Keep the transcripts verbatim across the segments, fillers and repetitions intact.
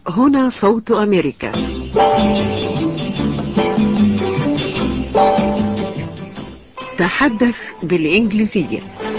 هنا صوت أمريكا. تحدث بالإنجليزية.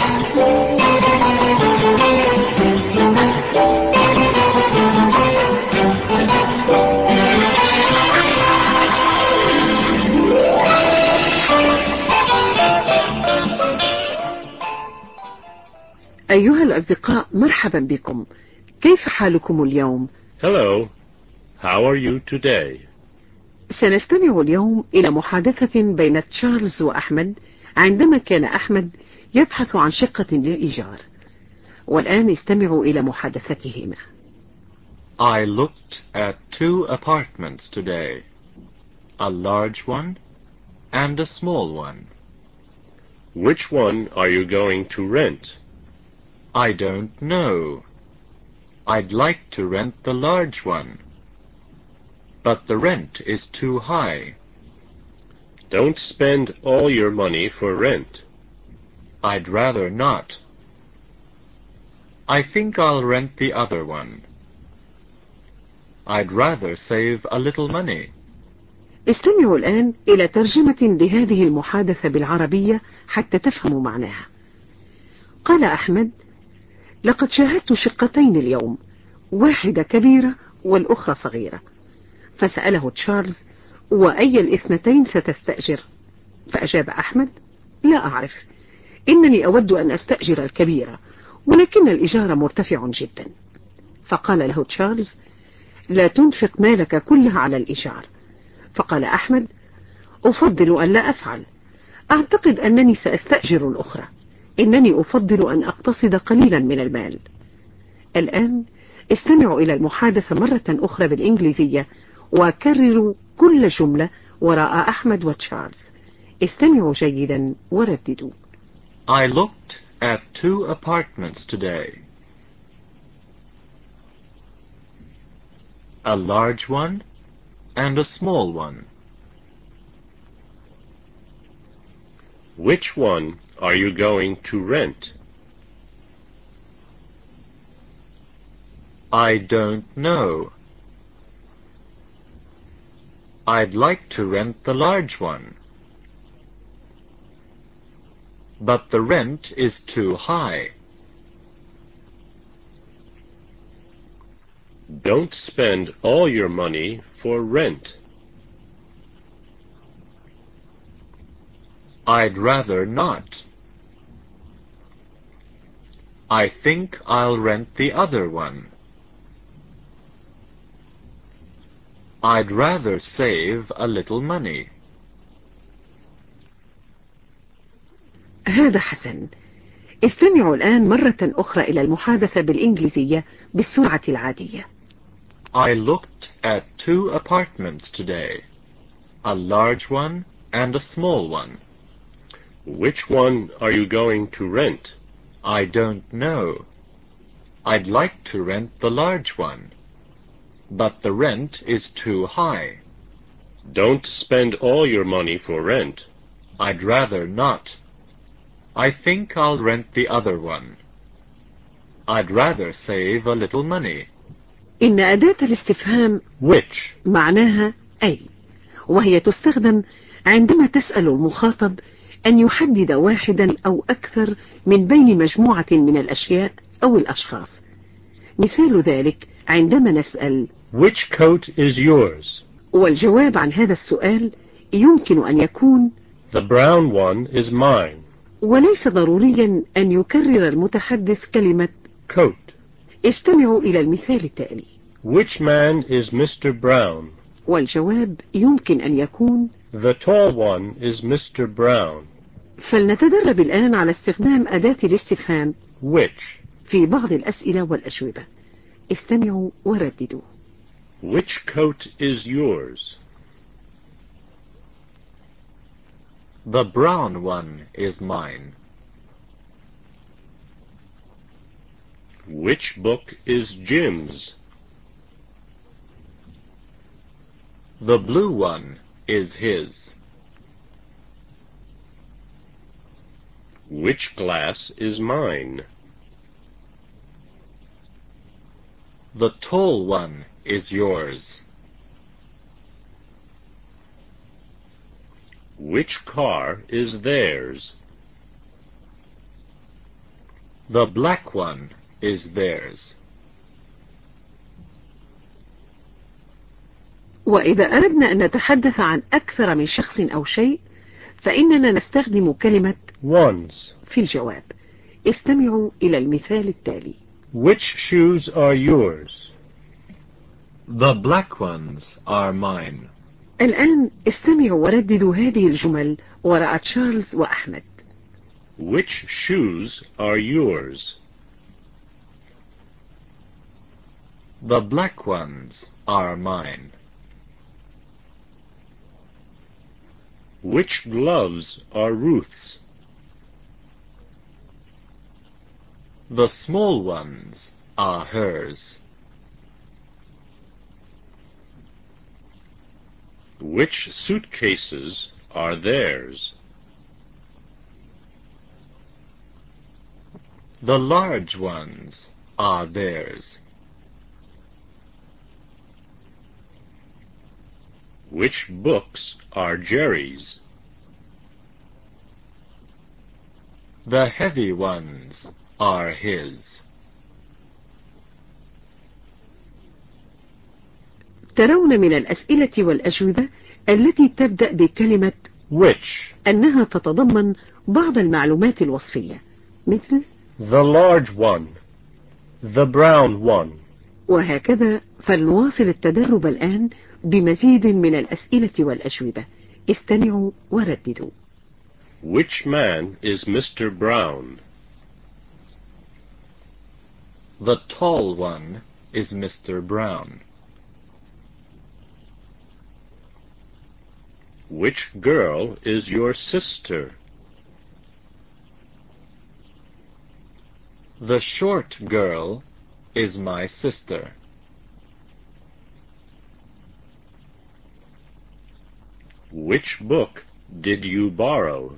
أيها الأصدقاء، مرحبا بكم. كيف حالكم اليوم؟ Hello. How are you today? سنستمع اليوم إلى محادثة بين تشارلز وأحمد عندما كان أحمد يبحث عن شقة للإيجار. والآن استمعوا إلى محادثتهما. I looked at two apartments today, a large one and a small one. Which one are you going to rent? I don't know. I'd like to rent the large one, but the rent is too high. Don't spend all your money for rent. I'd rather not. I think I'll rent the other one. I'd rather save a little money. استمعوا الآن إلى ترجمة لهذه المحادثة بالعربية حتى تفهموا معناها. قال أحمد: لقد شاهدت شقتين اليوم، واحدة كبيرة والأخرى صغيرة. فسأله تشارلز: وأي الاثنتين ستستأجر؟ فأجاب أحمد: لا أعرف، إنني أود أن أستأجر الكبيرة، ولكن الإيجار مرتفع جدا. فقال له تشارلز: لا تنفق مالك كله على الإيجار. فقال أحمد: أفضل أن لا أفعل، أعتقد أنني سأستأجر الأخرى، إنني أفضل أن أقتصد قليلا من المال. الآن استمعوا إلى المحادثة مرة أخرى بالإنجليزية وكرروا كل جملة وراء أحمد وتشارلز. استمعوا جيدا ورددوا. I looked at two apartments today, a large one and a small one. Which one are you going to rent? I don't know. I'd like to rent the large one, but the rent is too high. Don't spend all your money for rent. I'd rather not. I think I'll rent the other one. I'd rather save a little money. هذا حسن. استمعوا الآن مرة أخرى إلى المحادثة بالإنجليزية بالسرعة العادية. I looked at two apartments today, a large one and a small one. Which one are you going to rent? I don't know. I'd like to rent the large one, but the rent is too high. Don't spend all your money for rent. I'd rather not. I think I'll rent the other one. I'd rather save a little money. إن أداة الاستفهام Which معناها أي، وهي تستخدم عندما تسأل المخاطب أن يحدد واحدا أو أكثر من بين مجموعة من الأشياء أو الأشخاص. مثال ذلك عندما نسأل Which coat is yours? والجواب عن هذا السؤال يمكن أن يكون The brown one is mine. وليس ضروريا أن يكرر المتحدث كلمة Coat. استمعوا إلى المثال التالي. Which man is Mister Brown? والجواب يمكن أن يكون The tall one is Mister Brown. فلنتدرب الآن على استخدام أداة الاستفهام Which? في بعض الأسئلة والأجوبة. استمعوا ورددوا. Which coat is yours? The brown one is mine. Which book is Jim's? The blue one is his. Which glass is mine? The tall one is yours. Which car is theirs? The black one is theirs. وإذا أردنا أن نتحدث عن أكثر من شخص أو شيء فإننا نستخدم كلمة Ones. في الجواب. استمعوا إلى المثال التالي. Which shoes are yours? The black ones are mine. الآن استمعوا ورددوا هذه الجمل وراء تشارلز وأحمد. Which shoes are yours? The black ones are mine. Which gloves are Ruth's? The small ones are hers. Which suitcases are theirs? The large ones are theirs. Which books are Jerry's? The heavy ones are his. ترون من الأسئلة والأجوبة التي تبدأ بكلمة Which? أنها تتضمن بعض المعلومات الوصفية مثل The large one. The brown one. وهكذا. فلنواصل التدرب الآن بمزيد من الأسئلة والأجوبة. استمعوا ورددوا. Which man is Mister Brown? The tall one is Mister Brown. Which girl is your sister? The short girl is my sister. Which book did you borrow?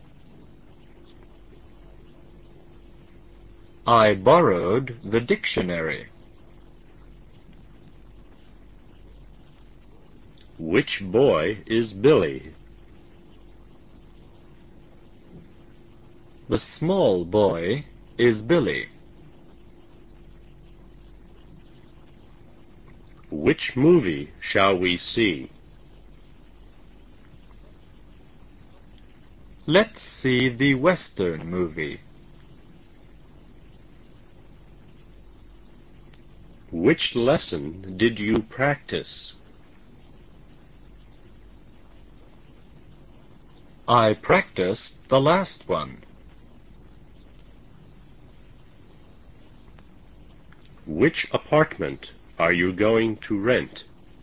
I borrowed the dictionary. Which boy is Billy? The small boy is Billy. Which movie shall we see? Let's see the Western movie. Which lesson did you practice? I practiced the last one. Which apartment are you going to rent?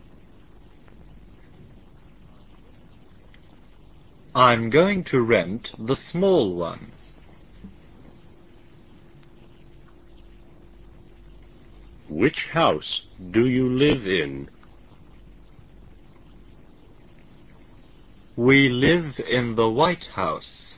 I'm going to rent the small one. Which house do you live in? We live in the White House.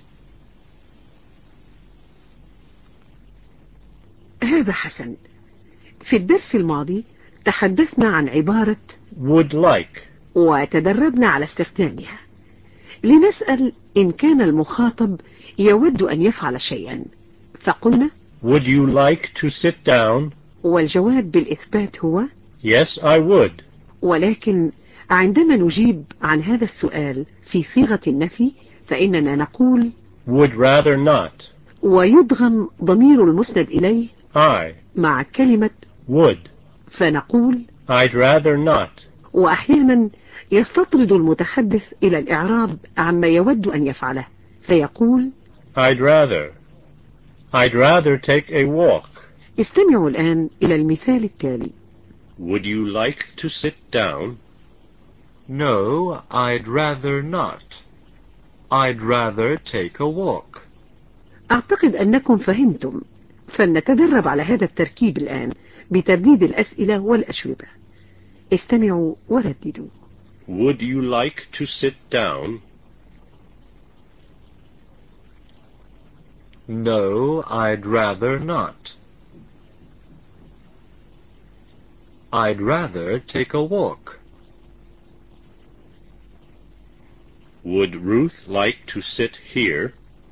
هذا حسن. في الدرس الماضي تحدثنا عن عبارة Would like. وتدربنا على استخدامها. لنسأل إن كان المخاطب يود أن يفعل شيئا فقلنا Would you like to sit down? والجواب بالإثبات هو Yes, I would. ولكن عندما نجيب عن هذا السؤال في صيغة النفي فإننا نقول Would rather not. ويضغم ضمير المسند إليه I مع كلمة would. فنقول I'd rather not. وأحيانا يستطرد المتحدث إلى الإعراب عما يود أن يفعله فيقول I'd rather. I'd rather take a walk. استمعوا الآن إلى المثال التالي. Would you like to sit down? No, I'd rather not. I'd rather take a walk. أعتقد أنكم فهمتم. فلنتدرب على هذا التركيب الآن بترديد الأسئلة والأجوبة. استمعوا ورددوا. Would you like to sit down? No, I'd rather not. I'd rather take a walk. Would Ruth like to sit here?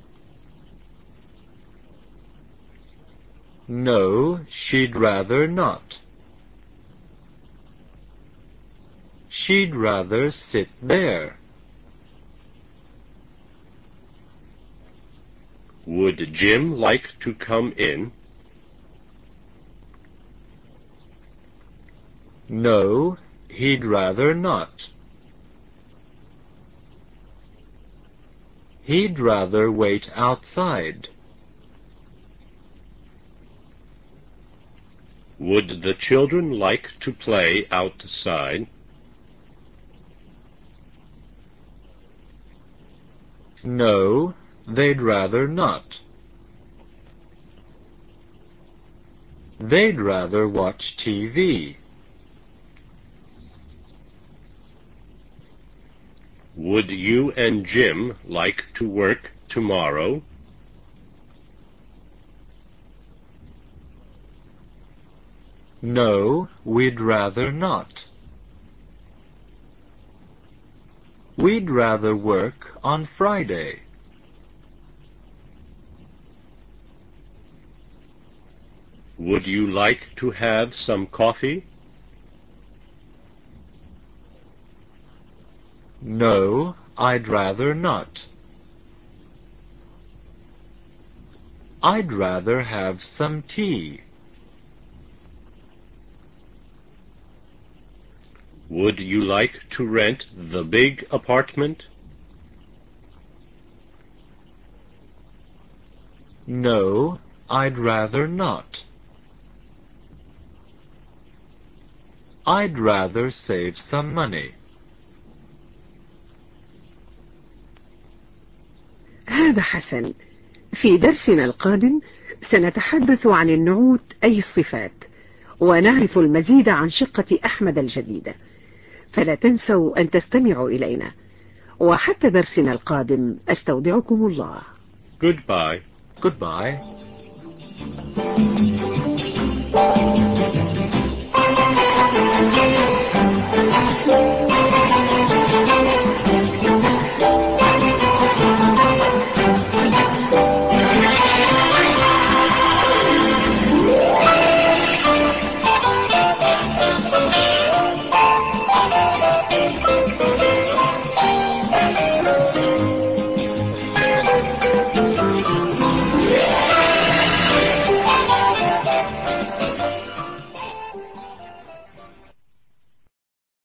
No, she'd rather not. She'd rather sit there. Would Jim like to come in? No, he'd rather not. He'd rather wait outside. Would the children like to play outside? No, they'd rather not. They'd rather watch T V. Would you and Jim like to work tomorrow? No, we'd rather not. We'd rather work on Friday. Would you like to have some coffee? No, I'd rather not. I'd rather have some tea. Would you like to rent the big apartment? No, I'd rather not. I'd rather save some money. هذا حسن. في درسنا القادم سنتحدث عن النعوت أي الصفات، ونعرف المزيد عن شقة أحمد الجديدة، فلا تنسوا أن تستمعوا إلينا. وحتى درسنا القادم أستودعكم الله. Goodbye. Goodbye.